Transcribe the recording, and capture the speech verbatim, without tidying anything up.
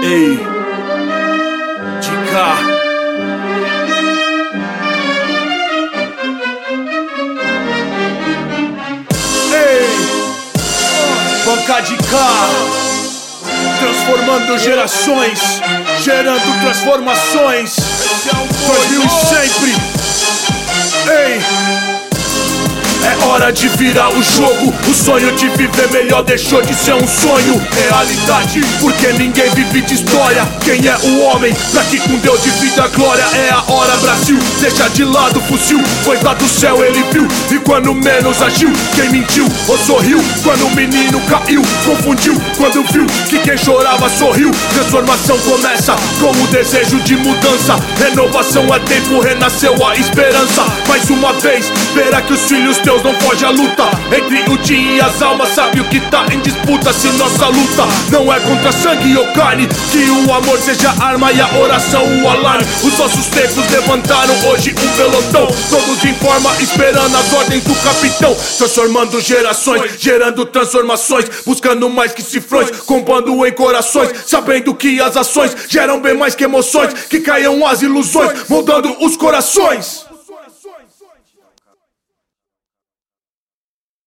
Ei, de cá. Ei, banca de cá. Transformando gerações, gerando transformações. dois mil e sempre. Ei, é hora de virar o jogo. O sonho de viver melhor deixou de ser um sonho. Realidade, porque ninguém vive de história. Quem é o homem pra que com Deus divida a glória? É a hora, Brasil, deixa de lado o fuzil, pois lá do céu ele viu, e quando menos agiu, quem mentiu ou sorriu, quando o menino caiu, confundiu, quando viu que quem chorava sorriu. Transformação começa com o desejo de mudança. Renovação é tempo, renasceu a esperança. Mais uma vez, verá que os filhos teus não foge à luta. Entre o dia e as almas, sabe o que tá em disputa. Se nossa luta não é contra sangue ou carne, que o amor seja a arma e a oração o alarme. Os nossos tempos levantaram hoje um pelotão, todos em forma, esperando as ordens do capitão. Transformando gerações, gerando transformações, buscando mais que cifrões, compondo em corações, sabendo que as ações geram bem mais que emoções, que caiam as ilusões, moldando os corações.